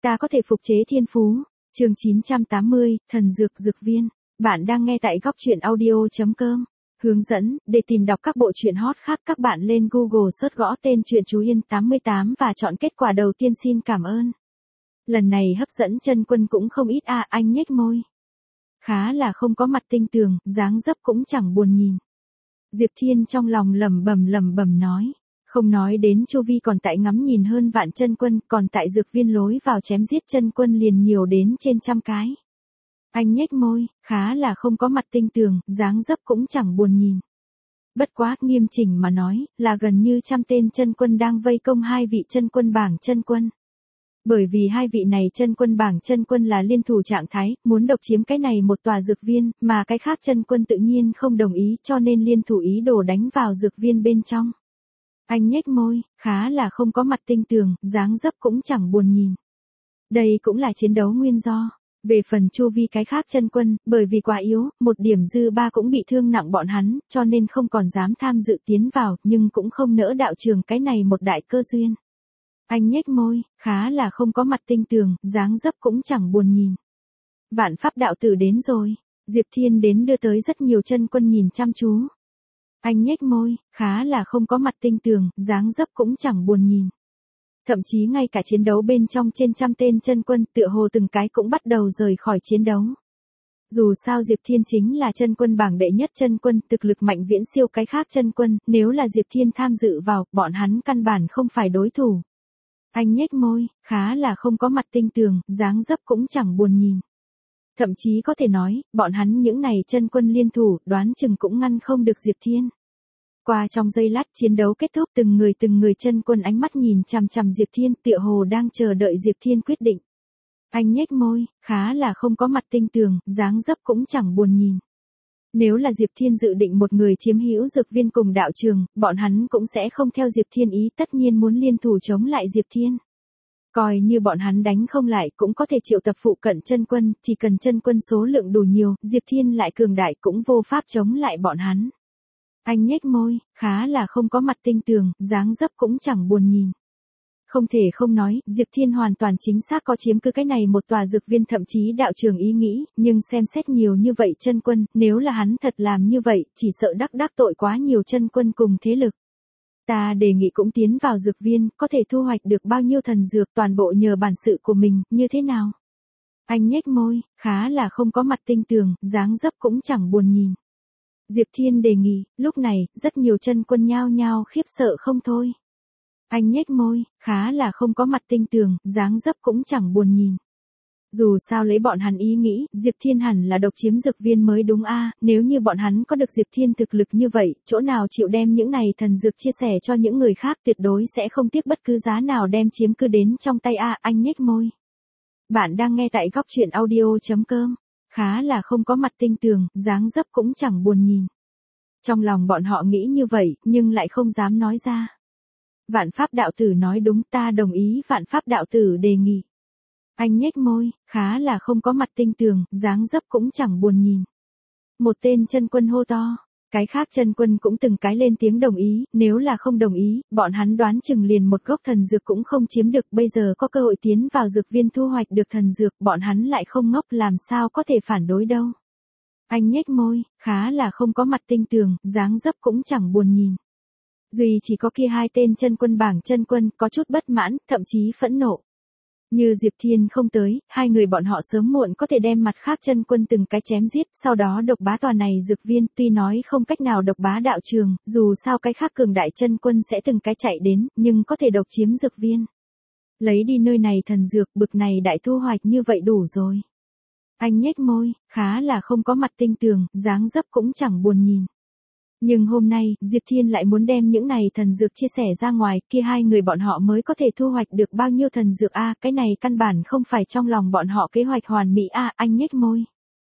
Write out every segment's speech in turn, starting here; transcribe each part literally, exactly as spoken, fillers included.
Ta có thể phục chế thiên phú. Chương chín trăm tám mươi, thần dược dược viên. Bạn đang nghe tại góc truyện audio chấm com. Hướng dẫn, để tìm đọc các bộ truyện hot khác các bạn lên Google search gõ tên truyện Chú Yên tám mươi tám và chọn kết quả đầu tiên. Xin cảm ơn. Lần này hấp dẫn chân quân cũng không ít à, anh nhếch môi. Khá là không có mặt tinh tường, dáng dấp cũng chẳng buồn nhìn. Diệp Thiên trong lòng lẩm bẩm lẩm bẩm nói. Không nói đến Chu Vi còn tại ngắm nhìn hơn vạn chân quân, còn tại dược viên lối vào chém giết chân quân liền nhiều đến trên trăm cái. Anh nhếch môi, khá là không có mặt tinh tường, dáng dấp cũng chẳng buồn nhìn. Bất quá, nghiêm chỉnh mà nói, là gần như trăm tên chân quân đang vây công hai vị chân quân bảng chân quân. Bởi vì hai vị này chân quân bảng chân quân là liên thủ trạng thái, muốn độc chiếm cái này một tòa dược viên, mà cái khác chân quân tự nhiên không đồng ý cho nên liên thủ ý đồ đánh vào dược viên bên trong. Anh nhếch môi, khá là không có mặt tinh tường, dáng dấp cũng chẳng buồn nhìn. Đây cũng là chiến đấu nguyên do. Về phần Chu Vi cái khác chân quân, bởi vì quá yếu, một điểm dư ba cũng bị thương nặng bọn hắn, cho nên không còn dám tham dự tiến vào, nhưng cũng không nỡ đạo trường cái này một đại cơ duyên. Anh nhếch môi, khá là không có mặt tinh tường, dáng dấp cũng chẳng buồn nhìn. Vạn pháp đạo tử đến rồi. Diệp Thiên đến đưa tới rất nhiều chân quân nhìn chăm chú. Anh nhếch môi, khá là không có mặt tinh tường, dáng dấp cũng chẳng buồn nhìn. Thậm chí ngay cả chiến đấu bên trong trên trăm tên chân quân tựa hồ từng cái cũng bắt đầu rời khỏi chiến đấu. Dù sao Diệp Thiên chính là chân quân bảng đệ nhất chân quân, thực lực mạnh viễn siêu cái khác chân quân, nếu là Diệp Thiên tham dự vào, bọn hắn căn bản không phải đối thủ. Anh nhếch môi, khá là không có mặt tinh tường, dáng dấp cũng chẳng buồn nhìn. Thậm chí có thể nói, bọn hắn những này chân quân liên thủ, đoán chừng cũng ngăn không được Diệp Thiên. Qua trong giây lát chiến đấu kết thúc, từng người từng người chân quân ánh mắt nhìn chằm chằm Diệp Thiên, tựa hồ đang chờ đợi Diệp Thiên quyết định. Anh nhếch môi, khá là không có mặt tinh tường, dáng dấp cũng chẳng buồn nhìn. Nếu là Diệp Thiên dự định một người chiếm hữu dược viên cùng đạo trường, bọn hắn cũng sẽ không theo Diệp Thiên ý, tất nhiên muốn liên thủ chống lại Diệp Thiên. Coi như bọn hắn đánh không lại cũng có thể triệu tập phụ cận chân quân, chỉ cần chân quân số lượng đủ nhiều, Diệp Thiên lại cường đại cũng vô pháp chống lại bọn hắn. Anh nhếch môi, khá là không có mặt tinh tường, dáng dấp cũng chẳng buồn nhìn. Không thể không nói, Diệp Thiên hoàn toàn chính xác có chiếm cứ cái này một tòa dược viên, thậm chí đạo trường ý nghĩ, nhưng xem xét nhiều như vậy chân quân, nếu là hắn thật làm như vậy, chỉ sợ đắc đắc tội quá nhiều chân quân cùng thế lực. Ta đề nghị cũng tiến vào dược viên, có thể thu hoạch được bao nhiêu thần dược, toàn bộ nhờ bản sự của mình, như thế nào? Anh nhếch môi, khá là không có mặt tinh tường, dáng dấp cũng chẳng buồn nhìn. Diệp Thiên đề nghị, lúc này, rất nhiều chân quân nhao nhao khiếp sợ không thôi. Anh nhếch môi, khá là không có mặt tinh tường, dáng dấp cũng chẳng buồn nhìn. Dù sao lấy bọn hắn ý nghĩ, Diệp Thiên hẳn là độc chiếm dược viên mới đúng a, nếu như bọn hắn có được Diệp Thiên thực lực như vậy, chỗ nào chịu đem những này thần dược chia sẻ cho những người khác, tuyệt đối sẽ không tiếc bất cứ giá nào đem chiếm cứ đến trong tay a, anh nhếch môi. Bạn đang nghe tại góc truyện audio chấm com. Khá là không có mặt tinh tường, dáng dấp cũng chẳng buồn nhìn. Trong lòng bọn họ nghĩ như vậy, nhưng lại không dám nói ra. Vạn pháp đạo tử nói đúng, ta đồng ý vạn pháp đạo tử đề nghị. Anh nhếch môi, khá là không có mặt tinh tường, dáng dấp cũng chẳng buồn nhìn. Một tên chân quân hô to. Cái khác chân quân cũng từng cái lên tiếng đồng ý, nếu là không đồng ý, bọn hắn đoán chừng liền một gốc thần dược cũng không chiếm được, bây giờ có cơ hội tiến vào dược viên thu hoạch được thần dược, bọn hắn lại không ngốc, làm sao có thể phản đối đâu. Anh nhếch môi, khá là không có mặt tinh tường, dáng dấp cũng chẳng buồn nhìn. Duy chỉ có kia hai tên chân quân bảng chân quân có chút bất mãn, thậm chí phẫn nộ. Như Diệp Thiên không tới, hai người bọn họ sớm muộn có thể đem mặt khác chân quân từng cái chém giết, sau đó độc bá tòa này dược viên, tuy nói không cách nào độc bá đạo trường, dù sao cái khác cường đại chân quân sẽ từng cái chạy đến, nhưng có thể độc chiếm dược viên. Lấy đi nơi này thần dược, bực này đại thu hoạch như vậy đủ rồi. Anh nhếch môi, khá là không có mặt tinh tường, dáng dấp cũng chẳng buồn nhìn. Nhưng hôm nay, Diệp Thiên lại muốn đem những này thần dược chia sẻ ra ngoài, kia hai người bọn họ mới có thể thu hoạch được bao nhiêu thần dược a, à, cái này căn bản không phải trong lòng bọn họ kế hoạch hoàn mỹ a, à, anh nhếch môi.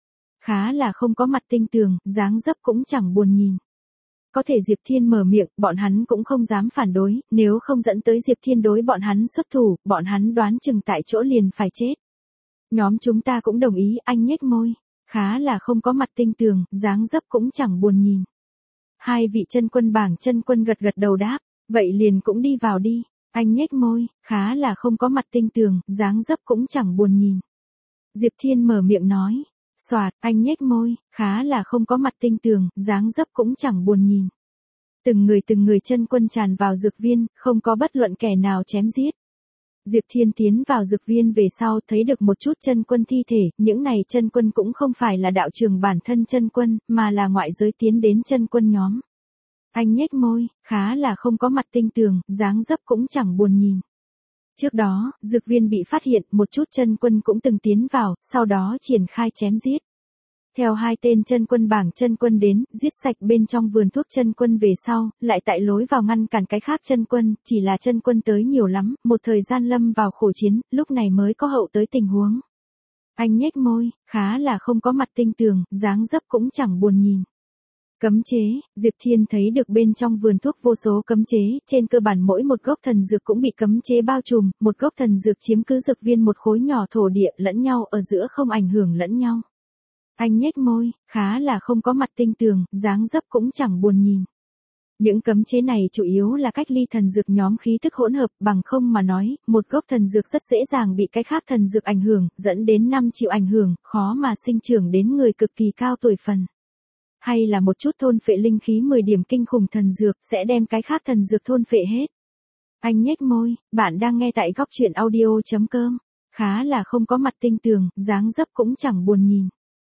Khá là không có mặt tinh tường, dáng dấp cũng chẳng buồn nhìn. Có thể Diệp Thiên mở miệng, bọn hắn cũng không dám phản đối, nếu không dẫn tới Diệp Thiên đối bọn hắn xuất thủ, bọn hắn đoán chừng tại chỗ liền phải chết. Nhóm chúng ta cũng đồng ý, anh nhếch môi. Khá là không có mặt tinh tường, dáng dấp cũng chẳng buồn nhìn. Hai vị chân quân bảng chân quân gật gật đầu đáp, vậy liền cũng đi vào đi. Anh nhếch môi, khá là không có mặt tinh tường, dáng dấp cũng chẳng buồn nhìn. Diệp Thiên mở miệng nói. Soạt, anh nhếch môi, khá là không có mặt tinh tường, dáng dấp cũng chẳng buồn nhìn. Từng người từng người chân quân tràn vào dược viên, không có bất luận kẻ nào chém giết. Diệp Thiên tiến vào dược viên về sau thấy được một chút chân quân thi thể, những này chân quân cũng không phải là đạo trường bản thân chân quân, mà là ngoại giới tiến đến chân quân nhóm. Anh nhếch môi, khá là không có mặt tinh tường, dáng dấp cũng chẳng buồn nhìn. Trước đó, dược viên bị phát hiện, một chút chân quân cũng từng tiến vào, sau đó triển khai chém giết. Theo hai tên chân quân bảng chân quân đến, giết sạch bên trong vườn thuốc chân quân về sau, lại tại lối vào ngăn cản cái khác chân quân, chỉ là chân quân tới nhiều lắm, một thời gian lâm vào khổ chiến, lúc này mới có hậu tới tình huống. Anh nhếch môi, khá là không có mặt tinh tường, dáng dấp cũng chẳng buồn nhìn. Cấm chế, Diệp Thiên thấy được bên trong vườn thuốc vô số cấm chế, trên cơ bản mỗi một gốc thần dược cũng bị cấm chế bao trùm, một gốc thần dược chiếm cứ dược viên một khối nhỏ thổ địa lẫn nhau ở giữa không ảnh hưởng lẫn nhau. Anh nhếch môi, khá là không có mặt tinh tường, dáng dấp cũng chẳng buồn nhìn. Những cấm chế này chủ yếu là cách ly thần dược nhóm khí thức hỗn hợp, bằng không mà nói, một gốc thần dược rất dễ dàng bị cái khác thần dược ảnh hưởng, dẫn đến năm chịu ảnh hưởng, khó mà sinh trưởng đến người cực kỳ cao tuổi phần. Hay là một chút thôn phệ linh khí mười điểm kinh khủng thần dược sẽ đem cái khác thần dược thôn phệ hết. Anh nhếch môi, bạn đang nghe tại góc truyện audio chấm com, khá là không có mặt tinh tường, dáng dấp cũng chẳng buồn nhìn.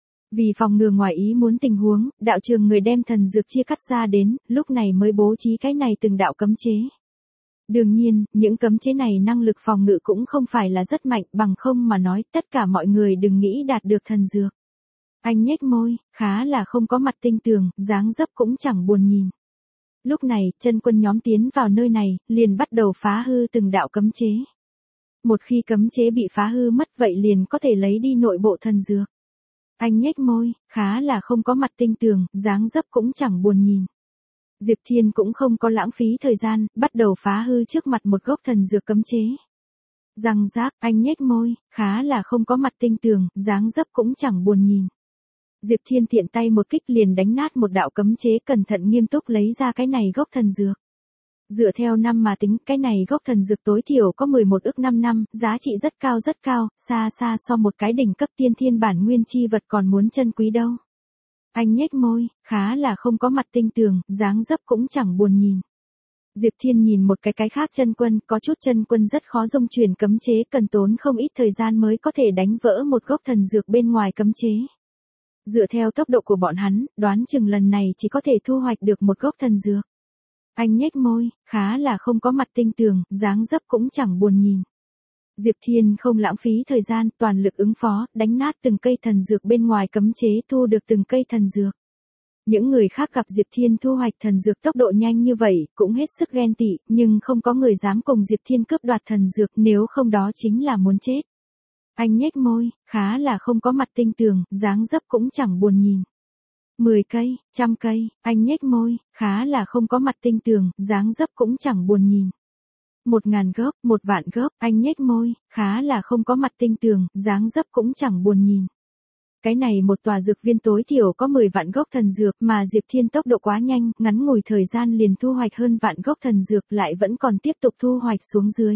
Vì phòng ngừa ngoài ý muốn tình huống, đạo trường người đem thần dược chia cắt ra đến, lúc này mới bố trí cái này từng đạo cấm chế. Đương nhiên, những cấm chế này năng lực phòng ngự cũng không phải là rất mạnh, bằng không mà nói, tất cả mọi người đừng nghĩ đạt được thần dược. Anh nhếch môi, khá là không có mặt tinh tường, dáng dấp cũng chẳng buồn nhìn. Lúc này, chân quân nhóm tiến vào nơi này, liền bắt đầu phá hư từng đạo cấm chế. Một khi cấm chế bị phá hư mất vậy liền có thể lấy đi nội bộ thần dược. Anh nhếch môi, khá là không có mặt tinh tường, dáng dấp cũng chẳng buồn nhìn. Diệp Thiên cũng không có lãng phí thời gian, bắt đầu phá hư trước mặt một gốc thần dược cấm chế. Răng rác, anh nhếch môi, khá là không có mặt tinh tường, dáng dấp cũng chẳng buồn nhìn. Diệp Thiên tiện tay một kích liền đánh nát một đạo cấm chế, cẩn thận nghiêm túc lấy ra cái này gốc thần dược. Dựa theo năm mà tính, cái này gốc thần dược tối thiểu có mười một ức năm năm, giá trị rất cao rất cao, xa xa so một cái đỉnh cấp tiên thiên bản nguyên chi vật còn muốn chân quý đâu. Anh nhếch môi, khá là không có mặt tinh tường, dáng dấp cũng chẳng buồn nhìn. Diệp Thiên nhìn một cái cái khác chân quân, có chút chân quân rất khó dung chuyển cấm chế, cần tốn không ít thời gian mới có thể đánh vỡ một gốc thần dược bên ngoài cấm chế. Dựa theo tốc độ của bọn hắn, đoán chừng lần này chỉ có thể thu hoạch được một gốc thần dược. Anh nhếch môi, khá là không có mặt tinh tường, dáng dấp cũng chẳng buồn nhìn. Diệp Thiên không lãng phí thời gian, toàn lực ứng phó, đánh nát từng cây thần dược bên ngoài cấm chế, thu được từng cây thần dược. Những người khác gặp Diệp Thiên thu hoạch thần dược tốc độ nhanh như vậy, cũng hết sức ghen tị, nhưng không có người dám cùng Diệp Thiên cướp đoạt thần dược, nếu không đó chính là muốn chết. Anh nhếch môi, khá là không có mặt tinh tường, dáng dấp cũng chẳng buồn nhìn. mười cây, trăm cây, anh nhếch môi, khá là không có mặt tinh tường, dáng dấp cũng chẳng buồn nhìn. Một ngàn gốc, một vạn gốc, anh nhếch môi, khá là không có mặt tinh tường, dáng dấp cũng chẳng buồn nhìn. Cái này một tòa dược viên tối thiểu có mười vạn gốc thần dược, mà Diệp Thiên tốc độ quá nhanh, ngắn ngủi thời gian liền thu hoạch hơn vạn gốc thần dược, lại vẫn còn tiếp tục thu hoạch xuống dưới.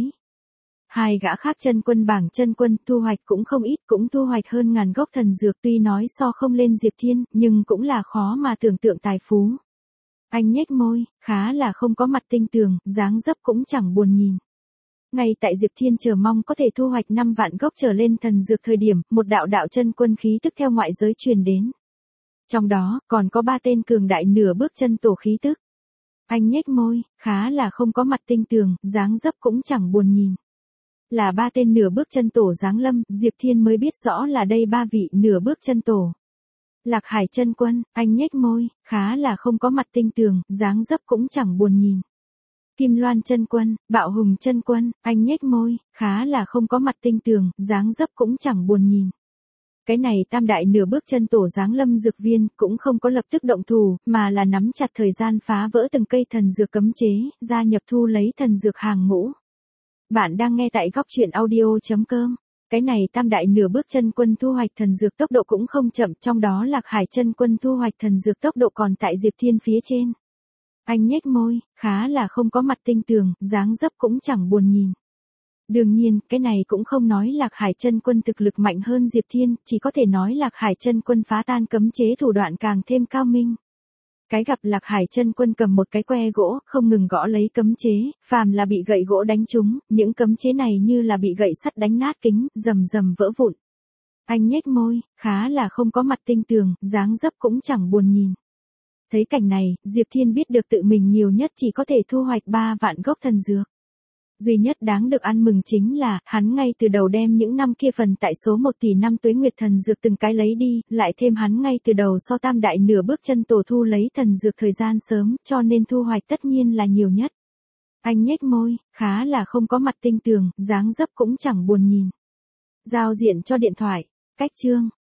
Hai gã khác chân quân bảng chân quân thu hoạch cũng không ít, cũng thu hoạch hơn ngàn gốc thần dược, tuy nói so không lên Diệp Thiên, nhưng cũng là khó mà tưởng tượng tài phú. Anh nhếch môi, khá là không có mặt tinh tường, dáng dấp cũng chẳng buồn nhìn. Ngay tại Diệp Thiên chờ mong có thể thu hoạch năm vạn gốc trở lên thần dược thời điểm, một đạo đạo chân quân khí tức theo ngoại giới truyền đến. Trong đó, còn có ba tên cường đại nửa bước chân tổ khí tức. Anh nhếch môi, khá là không có mặt tinh tường, dáng dấp cũng chẳng buồn nhìn. Là ba tên nửa bước chân tổ giáng lâm, Diệp Thiên mới biết rõ là đây ba vị nửa bước chân tổ. Lạc Hải chân quân, anh nhếch môi, khá là không có mặt tinh tường, dáng dấp cũng chẳng buồn nhìn. Kim Loan chân quân, Bạo Hùng chân quân, anh nhếch môi, khá là không có mặt tinh tường, dáng dấp cũng chẳng buồn nhìn. Cái này tam đại nửa bước chân tổ giáng lâm dược viên, cũng không có lập tức động thủ, mà là nắm chặt thời gian phá vỡ từng cây thần dược cấm chế, gia nhập thu lấy thần dược hàng ngũ. Bạn đang nghe tại góc truyện audio chấm com. Cái này tam đại nửa bước chân quân thu hoạch thần dược tốc độ cũng không chậm, trong đó Lạc Hải chân quân thu hoạch thần dược tốc độ còn tại Diệp Thiên phía trên. Anh nhếch môi, khá là không có mặt tinh tường, dáng dấp cũng chẳng buồn nhìn. Đương nhiên, cái này cũng không nói Lạc Hải Chân Quân thực lực mạnh hơn Diệp Thiên, chỉ có thể nói Lạc Hải Chân Quân phá tan cấm chế thủ đoạn càng thêm cao minh. Cái gặp Lạc Hải Chân Quân cầm một cái que gỗ, không ngừng gõ lấy cấm chế, phàm là bị gậy gỗ đánh trúng, những cấm chế này như là bị gậy sắt đánh nát kính, rầm rầm vỡ vụn. Anh nhếch môi, khá là không có mặt tinh tường, dáng dấp cũng chẳng buồn nhìn. Thấy cảnh này, Diệp Thiên biết được tự mình nhiều nhất chỉ có thể thu hoạch ba vạn gốc thần dược. Duy nhất đáng được ăn mừng chính là, hắn ngay từ đầu đem những năm kia phần tại số một tỷ năm tuế nguyệt thần dược từng cái lấy đi, lại thêm hắn ngay từ đầu so tam đại nửa bước chân tổ thu lấy thần dược thời gian sớm, cho nên thu hoạch tất nhiên là nhiều nhất. Anh nhếch môi, khá là không có mặt tinh tường, dáng dấp cũng chẳng buồn nhìn. Giao diện cho điện thoại, cách chương.